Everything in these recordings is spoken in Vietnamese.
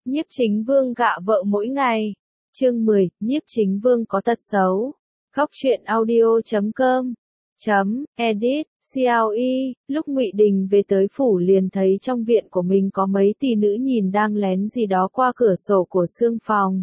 Nhiếp Chính Vương gạ vợ mỗi ngày. Chương 10, Nhiếp Chính Vương có tật xấu. Góc truyện audio.com edit CLE. Lúc Ngụy Đình về tới phủ liền thấy trong viện của mình có mấy tỷ nữ nhìn đang lén gì đó qua cửa sổ của xương phòng.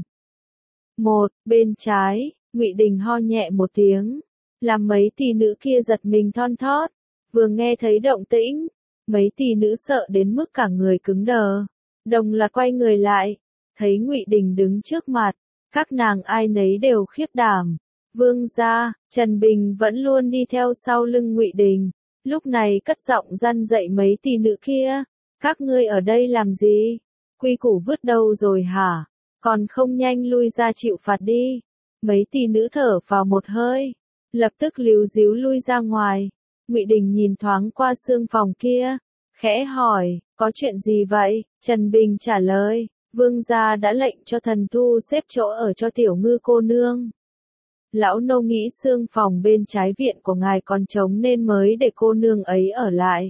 Bên trái, Ngụy Đình ho nhẹ một tiếng, làm mấy tỷ nữ kia giật mình thon thót. Vừa nghe thấy động tĩnh, mấy tỷ nữ sợ đến mức cả người cứng đờ, đồng loạt quay người lại, thấy Ngụy Đình đứng trước mặt, các nàng ai nấy đều khiếp đảm. Vương gia, Trần Bình vẫn luôn đi theo sau lưng Ngụy Đình, lúc này cất giọng răn dạy mấy tỷ nữ kia, các ngươi ở đây làm gì? Quy củ vứt đâu rồi hả? Còn không nhanh lui ra chịu phạt đi. Mấy tỷ nữ thở vào một hơi, lập tức líu díu lui ra ngoài. Ngụy Đình nhìn thoáng qua xương phòng kia, khẽ hỏi, có chuyện gì vậy? Trần Bình trả lời, vương gia đã lệnh cho thần thu xếp chỗ ở cho tiểu ngư cô nương. Lão nô nghĩ xương phòng bên trái viện của ngài còn trống nên mới để cô nương ấy ở lại.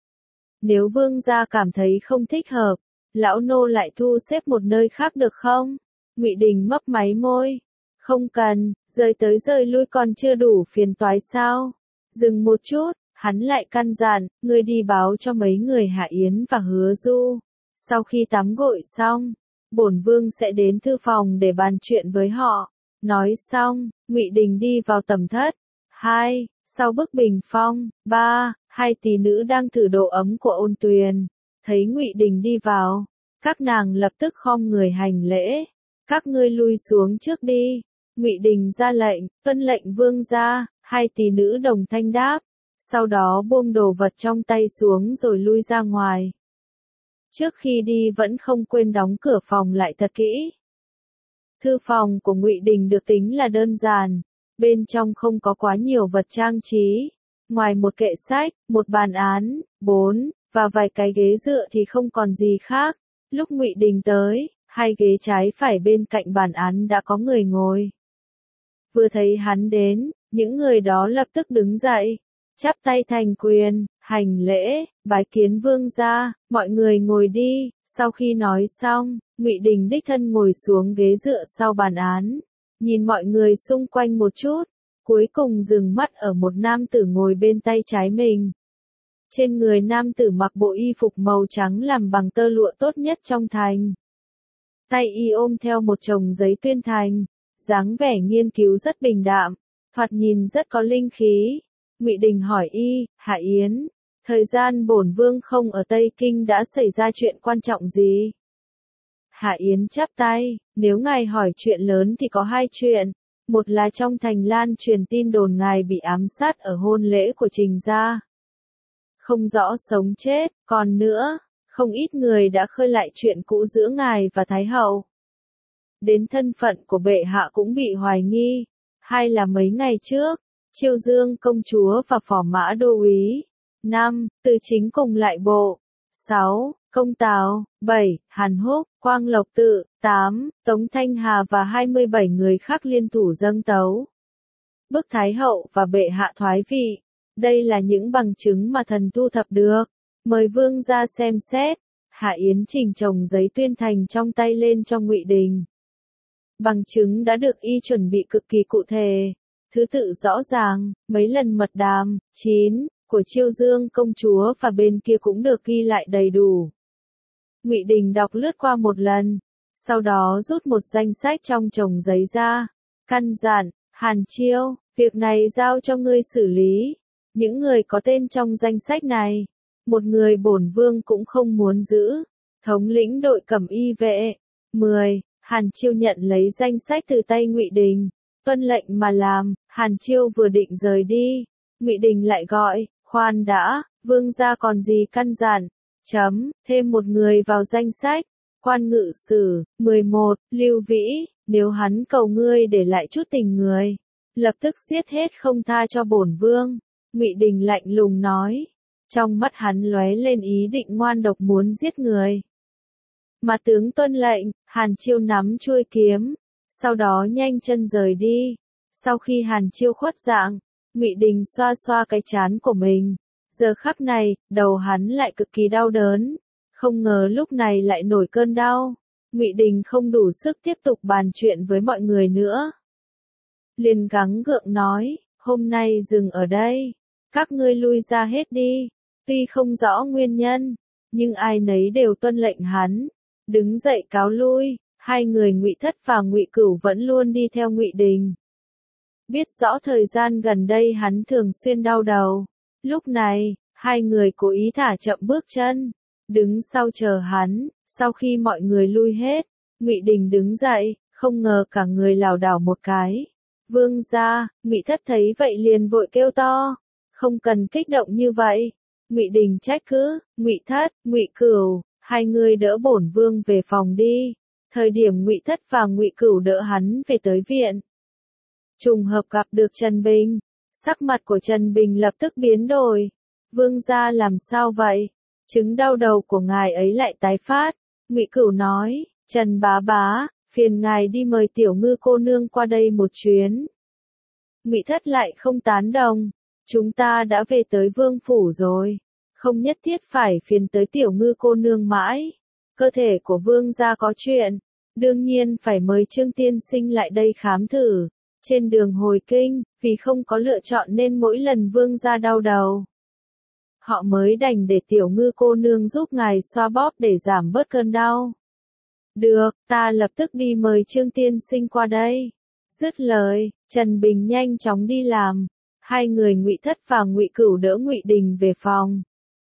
Nếu vương gia cảm thấy không thích hợp, lão nô lại thu xếp một nơi khác được không? Ngụy Đình mấp máy môi, không cần, rời tới rời lui còn chưa đủ phiền toái sao? Dừng một chút, hắn lại căn dặn, ngươi đi báo cho mấy người Hạ Yến và Hứa Du. Sau khi tắm gội xong, bổn vương sẽ đến thư phòng để bàn chuyện với họ. Nói xong, Ngụy Đình đi vào tầm thất. 2. Sau bức bình phong. 3. Hai tỷ nữ đang thử độ ấm của Ôn Tuyền. Thấy Ngụy Đình đi vào, các nàng lập tức khom người hành lễ. Các ngươi lui xuống trước đi. Ngụy Đình ra lệnh, tuân lệnh vương gia. Hai tỷ nữ đồng thanh đáp. Sau đó buông đồ vật trong tay xuống rồi lui ra ngoài. Trước khi đi vẫn không quên đóng cửa phòng lại thật kỹ. Thư phòng của Ngụy Đình được tính là đơn giản, bên trong không có quá nhiều vật trang trí, ngoài một kệ sách, một bàn án, và vài cái ghế dựa thì không còn gì khác. Lúc Ngụy Đình tới, hai ghế trái phải bên cạnh bàn án đã có người ngồi. Vừa thấy hắn đến, những người đó lập tức đứng dậy, chắp tay thành quyền, hành lễ, bái kiến vương gia, mọi người ngồi đi. Sau khi nói xong, Ngụy Đình đích thân ngồi xuống ghế dựa sau bàn án, nhìn mọi người xung quanh một chút, cuối cùng dừng mắt ở một nam tử ngồi bên tay trái mình. Trên người nam tử mặc bộ y phục màu trắng làm bằng tơ lụa tốt nhất trong thành. Tay y ôm theo một chồng giấy tuyên thành, dáng vẻ nghiên cứu rất bình đạm, thoạt nhìn rất có linh khí. Ngụy Đình hỏi y, Hạ Yến, thời gian bổn vương không ở Tây Kinh đã xảy ra chuyện quan trọng gì? Hạ Yến chắp tay, nếu ngài hỏi chuyện lớn thì có hai chuyện. Một là trong thành lan truyền tin đồn ngài bị ám sát ở hôn lễ của Trình gia. Không rõ sống chết, còn nữa, không ít người đã khơi lại chuyện cũ giữa ngài và Thái hậu. Đến thân phận của bệ hạ cũng bị hoài nghi. Hai là mấy ngày trước, Chiêu Dương công chúa và Phò Mã đô úy. 5. Từ Chính cùng lại bộ. 6. Công Tào. 7. Hàn Húc, Quang Lộc Tự. 8. Tống Thanh Hà và 27 người khác liên thủ dâng tấu bức Thái hậu và bệ hạ thoái vị. Đây là những bằng chứng mà thần thu thập được. Mời vương gia xem xét. Hạ Yến trình chồng giấy tuyên thành trong tay lên cho Ngụy Đình. Bằng chứng đã được y chuẩn bị cực kỳ cụ thể, thứ tự rõ ràng, mấy lần mật đàm, 9, của Chiêu Dương công chúa và bên kia cũng được ghi lại đầy đủ. Ngụy Đình đọc lướt qua một lần, sau đó rút một danh sách trong chồng giấy ra, căn dặn, Hàn Chiêu, việc này giao cho ngươi xử lý. Những người có tên trong danh sách này, một người bổn vương cũng không muốn giữ, thống lĩnh đội cẩm y vệ. 10. Hàn Chiêu nhận lấy danh sách từ tay Ngụy Đình, tuân lệnh mà làm. Hàn Chiêu vừa định rời đi, Ngụy Đình lại gọi, khoan đã, vương gia còn gì căn dặn? Thêm một người vào danh sách. Quan ngự sử. 11. Lưu Vĩ, nếu hắn cầu ngươi để lại chút tình người, lập tức giết hết không tha cho bổn vương. Ngụy Đình lạnh lùng nói, trong mắt hắn lóe lên ý định ngoan độc muốn giết người. Mà tướng tuân lệnh. Hàn Chiêu nắm chuôi kiếm, sau đó nhanh chân rời đi. Sau khi Hàn Chiêu khuất dạng, Ngụy Đình xoa xoa cái trán của mình. Giờ khắc này, đầu hắn lại cực kỳ đau đớn. Không ngờ lúc này lại nổi cơn đau. Ngụy Đình không đủ sức tiếp tục bàn chuyện với mọi người nữa. Liền gắng gượng nói, hôm nay dừng ở đây, các ngươi lui ra hết đi. Tuy không rõ nguyên nhân, nhưng ai nấy đều tuân lệnh hắn, đứng dậy cáo lui. Hai người Ngụy Thất và Ngụy Cửu vẫn luôn đi theo Ngụy Đình. Biết rõ thời gian gần đây hắn thường xuyên đau đầu, lúc này, hai người cố ý thả chậm bước chân, đứng sau chờ hắn. Sau khi mọi người lui hết, Ngụy Đình đứng dậy, không ngờ cả người lảo đảo một cái. Vương gia, Ngụy Thất thấy vậy liền vội kêu to, không cần kích động như vậy. Ngụy Đình trách cứ, Ngụy Thất, Ngụy Cửu, hai người đỡ bổn vương về phòng đi. Thời điểm Ngụy Thất và Ngụy Cửu đỡ hắn về tới viện, trùng hợp gặp được Trần Bình. Sắc mặt của Trần Bình lập tức biến đổi. Vương gia làm sao vậy? Chứng đau đầu của ngài ấy lại tái phát. Ngụy Cửu nói, Trần bá bá, phiền ngài đi mời Tiểu Ngư cô nương qua đây một chuyến. Ngụy Thất lại không tán đồng, chúng ta đã về tới vương phủ rồi, không nhất thiết phải phiền tới Tiểu Ngư cô nương mãi. Cơ thể của vương gia có chuyện, đương nhiên phải mời Trương tiên sinh lại đây khám thử. Trên đường hồi kinh, vì không có lựa chọn nên mỗi lần vương gia đau đầu, họ mới đành để Tiểu Ngư cô nương giúp ngài xoa bóp để giảm bớt cơn đau. Được, ta lập tức đi mời Trương tiên sinh qua đây. Dứt lời, Trần Bình nhanh chóng đi làm. Hai người Ngụy Thất và Ngụy Cửu đỡ Ngụy Đình về phòng.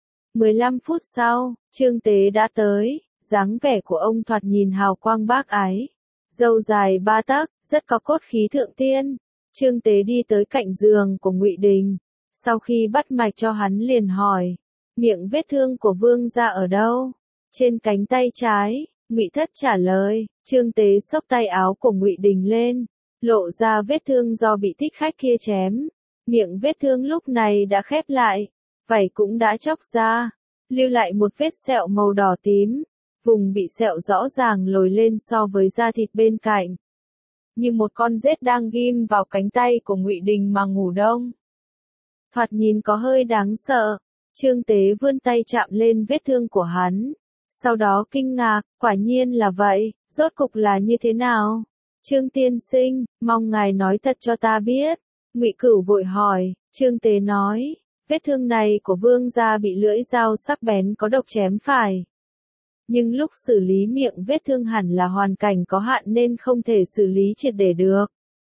15 phút sau, Trương Tế đã tới. Dáng vẻ của ông thoạt nhìn hào quang bác ái, râu dài 3 tấc, rất có cốt khí thượng tiên. Trương Tế đi tới cạnh giường của Ngụy Đình, sau khi bắt mạch cho hắn liền hỏi, miệng vết thương của vương gia ở đâu? Trên cánh tay trái. Ngụy Thất trả lời. Trương Tế xốc tay áo của Ngụy Đình lên, lộ ra vết thương do bị thích khách kia chém. Miệng vết thương lúc này đã khép lại, vảy cũng đã chóc ra, lưu lại một vết sẹo màu đỏ tím. Vùng bị sẹo rõ ràng lồi lên so với da thịt bên cạnh, như một con rết đang ghim vào cánh tay của Ngụy Đình mà ngủ đông. Thoạt nhìn có hơi đáng sợ. Trương Tế vươn tay chạm lên vết thương của hắn, sau đó kinh ngạc, quả nhiên là vậy, rốt cục là như thế nào? Trương tiên sinh, mong ngài nói thật cho ta biết. Ngụy Cửu vội hỏi. Trương Tế nói, vết thương này của vương gia bị lưỡi dao sắc bén có độc chém phải. Nhưng lúc xử lý miệng vết thương hẳn là hoàn cảnh có hạn nên không thể xử lý triệt để được.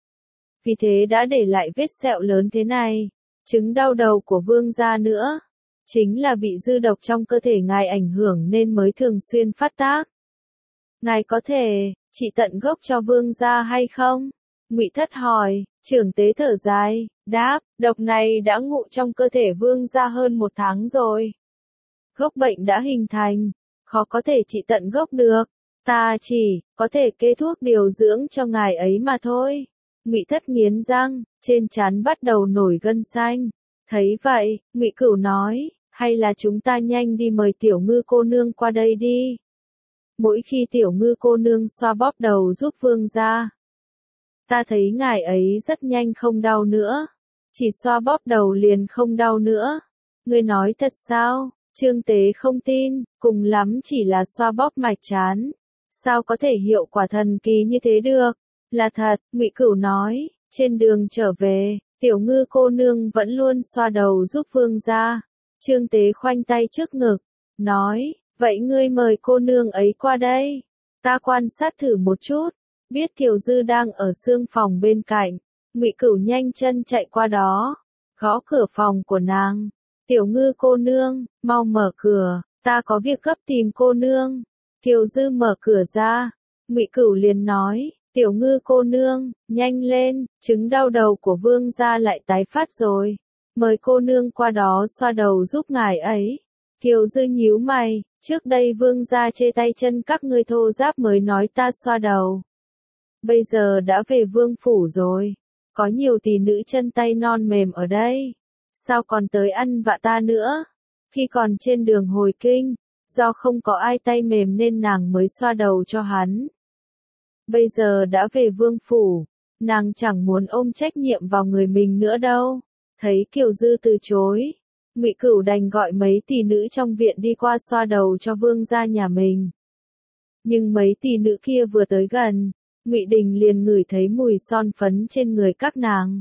Vì thế đã để lại vết sẹo lớn thế này. Chứng đau đầu của vương gia nữa, chính là bị dư độc trong cơ thể ngài ảnh hưởng nên mới thường xuyên phát tác. Ngài có thể trị tận gốc cho vương gia hay không? Ngụy Thất hỏi. Trưởng Tế thở dài, đáp, độc này đã ngụ trong cơ thể vương gia hơn 1 tháng rồi. Gốc bệnh đã hình thành, khó có thể trị tận gốc được. Ta chỉ có thể kê thuốc điều dưỡng cho ngài ấy mà thôi. Ngụy Thất nghiến răng, trên trán bắt đầu nổi gân xanh. Thấy vậy, Ngụy Cửu nói, hay là chúng ta nhanh đi mời Tiểu Ngư cô nương qua đây đi. Mỗi khi Tiểu Ngư cô nương xoa bóp đầu giúp vương gia, ta thấy ngài ấy rất nhanh không đau nữa. Chỉ xoa bóp đầu liền không đau nữa. Ngươi nói thật sao? Trương Tế không tin, cùng lắm chỉ là xoa bóp mạch trán. Sao có thể hiệu quả thần kỳ như thế được? Là thật, Ngụy Cửu nói. Trên đường trở về, Tiểu Ngư cô nương vẫn luôn xoa đầu giúp vương gia. Trương Tế khoanh tay trước ngực, nói, vậy ngươi mời cô nương ấy qua đây. Ta quan sát thử một chút. Biết Kiều Dư đang ở xương phòng bên cạnh, Ngụy Cửu nhanh chân chạy qua đó, gõ cửa phòng của nàng. Tiểu Ngư cô nương, mau mở cửa, ta có việc gấp tìm cô nương. Kiều Dư mở cửa ra, Ngụy Cửu liền nói, Tiểu Ngư cô nương, nhanh lên, chứng đau đầu của vương gia lại tái phát rồi. Mời cô nương qua đó xoa đầu giúp ngài ấy. Kiều Dư nhíu mày, trước đây vương gia chê tay chân các ngươi thô ráp mới nói ta xoa đầu. Bây giờ đã về vương phủ rồi, có nhiều tỷ nữ chân tay non mềm ở đây. Sao còn tới ăn vạ ta nữa? Khi còn trên đường hồi kinh, do không có ai tay mềm nên nàng mới xoa đầu cho hắn. Bây giờ đã về vương phủ, nàng chẳng muốn ôm trách nhiệm vào người mình nữa đâu. Thấy Kiều Dư từ chối, Ngụy Cửu đành gọi mấy tỷ nữ trong viện đi qua xoa đầu cho vương gia nhà mình. Nhưng mấy tỷ nữ kia vừa tới gần, Ngụy Đình liền ngửi thấy mùi son phấn trên người các nàng.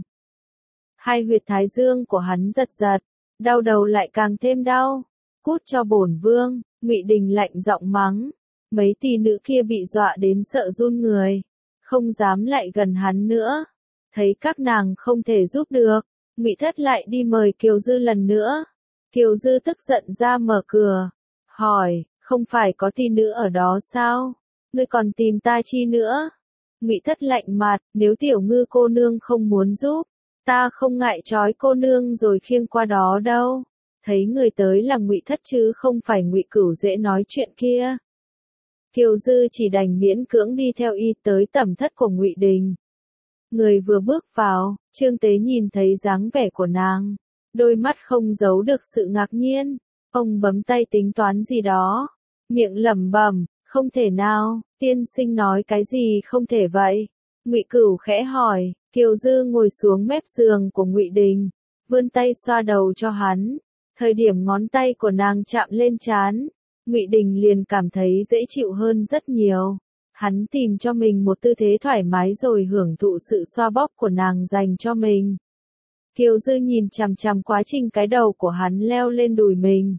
Hai huyệt thái dương của hắn giật giật, đau đầu lại càng thêm đau. Cút cho bổn vương, Ngụy Đình lạnh giọng mắng. Mấy tỷ nữ kia bị dọa đến sợ run người, không dám lại gần hắn nữa. Thấy các nàng không thể giúp được, Ngụy Thất lại đi mời Kiều Dư lần nữa. Kiều Dư tức giận ra mở cửa, hỏi, không phải có tỷ nữ ở đó sao? Ngươi còn tìm ta chi nữa? Ngụy Thất lạnh mặt, nếu Tiểu Ngư cô nương không muốn giúp, ta không ngại trói cô nương rồi khiêng qua đó đâu. Thấy người tới là Ngụy Thất chứ không phải Ngụy Cửu dễ nói chuyện kia. Kiều Dư chỉ đành miễn cưỡng đi theo y tới tẩm thất của Ngụy Đình. Người vừa bước vào, Trương Tế nhìn thấy dáng vẻ của nàng, đôi mắt không giấu được sự ngạc nhiên. Ông bấm tay tính toán gì đó, miệng lẩm bẩm, không thể nào, tiên sinh nói cái gì không thể vậy? Ngụy Cửu khẽ hỏi. Kiều Dư ngồi xuống mép giường của Ngụy Đình, vươn tay xoa đầu cho hắn. Thời điểm ngón tay của nàng chạm lên trán, Ngụy Đình liền cảm thấy dễ chịu hơn rất nhiều. Hắn tìm cho mình một tư thế thoải mái rồi hưởng thụ sự xoa bóp của nàng dành cho mình. Kiều Dư nhìn chằm chằm quá trình cái đầu của hắn leo lên đùi mình.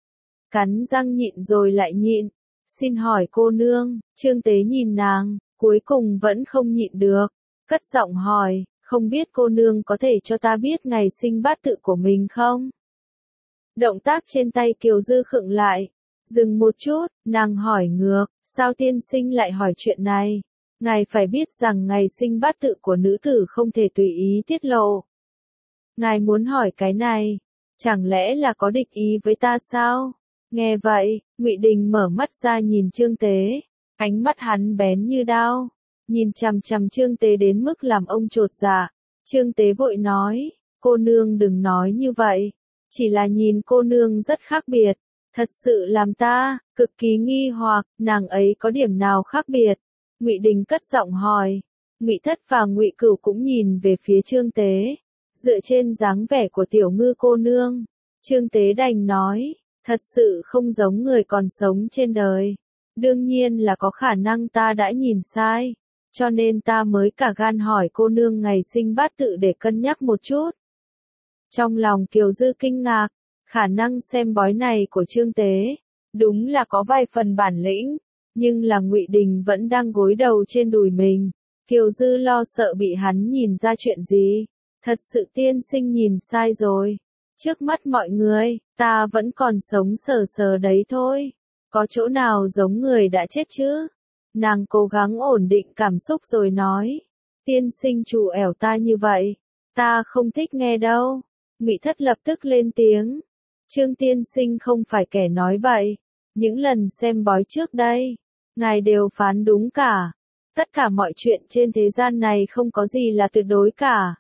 Cắn răng nhịn rồi lại nhịn. Xin hỏi cô nương, Trương Tế nhìn nàng, cuối cùng vẫn không nhịn được. Cất giọng hỏi, không biết cô nương có thể cho ta biết ngày sinh bát tự của mình không? Động tác trên tay Kiều Dư khựng lại. Dừng một chút, nàng hỏi ngược, sao tiên sinh lại hỏi chuyện này? Ngài phải biết rằng ngày sinh bát tự của nữ tử không thể tùy ý tiết lộ. Ngài muốn hỏi cái này, chẳng lẽ là có địch ý với ta sao? Nghe vậy, Ngụy Đình mở mắt ra nhìn Trương Tế, ánh mắt hắn bén như đao, nhìn chằm chằm Trương Tế đến mức làm ông chột dạ. Trương Tế vội nói, cô nương đừng nói như vậy, chỉ là nhìn cô nương rất khác biệt, thật sự làm ta cực kỳ nghi hoặc, nàng ấy có điểm nào khác biệt? Ngụy Đình cất giọng hỏi. Ngụy Thất và Ngụy Cửu cũng nhìn về phía Trương Tế, dựa trên dáng vẻ của Tiểu Ngư cô nương, Trương Tế đành nói, thật sự không giống người còn sống trên đời. Đương nhiên là có khả năng ta đã nhìn sai, cho nên ta mới cả gan hỏi cô nương ngày sinh bát tự để cân nhắc một chút. Trong lòng Kiều Dư kinh ngạc, khả năng xem bói này của Trương Tế, đúng là có vài phần bản lĩnh, nhưng là Ngụy Đình vẫn đang gối đầu trên đùi mình. Kiều Dư lo sợ bị hắn nhìn ra chuyện gì. Thật sự tiên sinh nhìn sai rồi. Trước mắt mọi người, ta vẫn còn sống sờ sờ đấy thôi. Có chỗ nào giống người đã chết chứ? Nàng cố gắng ổn định cảm xúc rồi nói. Tiên sinh trù ẻo ta như vậy, ta không thích nghe đâu. Ngụy Thất lập tức lên tiếng. Trương tiên sinh không phải kẻ nói bậy. Những lần xem bói trước đây, ngài đều phán đúng cả. Tất cả mọi chuyện trên thế gian này không có gì là tuyệt đối cả.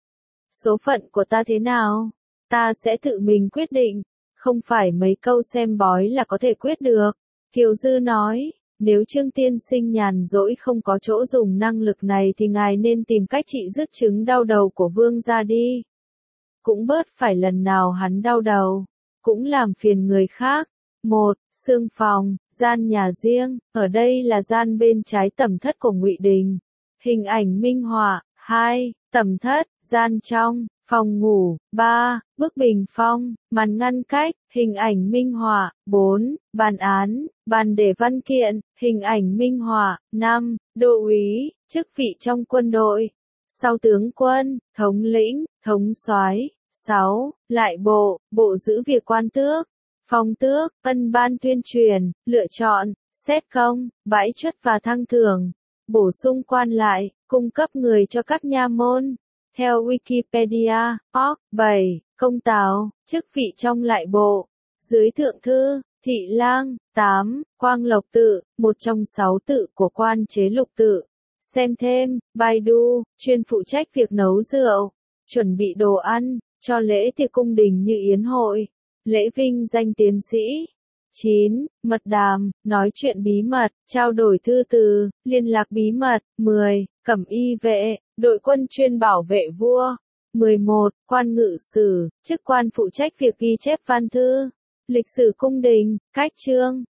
Số phận của ta thế nào, ta sẽ tự mình quyết định, không phải mấy câu xem bói là có thể quyết được. Kiều Dư nói, nếu Trương tiên sinh nhàn rỗi không có chỗ dùng năng lực này thì ngài nên tìm cách trị dứt chứng đau đầu của vương gia đi. Cũng bớt phải lần nào hắn đau đầu, cũng làm phiền người khác. 1. Xương phòng, gian nhà riêng, ở đây là gian bên trái tẩm thất của Ngụy Đình. Hình ảnh minh họa. 2. Tẩm thất, gian trong, phòng ngủ. 3. Bức bình phong, màn ngăn cách, hình ảnh minh họa. 4. Bàn án, bàn để văn kiện, hình ảnh minh họa. 5. Đô úy, chức vị trong quân đội. Sau tướng quân, thống lĩnh, thống soái. 6. Lại bộ, bộ giữ việc quan tước. Phong tước, ân ban tuyên truyền, lựa chọn, xét công, bãi truất và thăng thưởng, bổ sung quan lại, cung cấp người cho các nha môn. Theo Wikipedia, org. 7. Công tào, chức vị trong lại bộ. Dưới thượng thư, thị lang. 8. Quang Lộc tự, một trong 6 tự của quan chế lục tự. Xem thêm, Baidu, chuyên phụ trách việc nấu rượu, chuẩn bị đồ ăn, cho lễ tiệc cung đình như yến hội. Lễ vinh danh tiến sĩ. 9. Mật đàm, nói chuyện bí mật, trao đổi thư từ, liên lạc bí mật. 10. Cẩm y vệ, đội quân chuyên bảo vệ vua. 11. Quan ngự sử, chức quan phụ trách việc ghi chép văn thư, lịch sử cung đình, cách chương,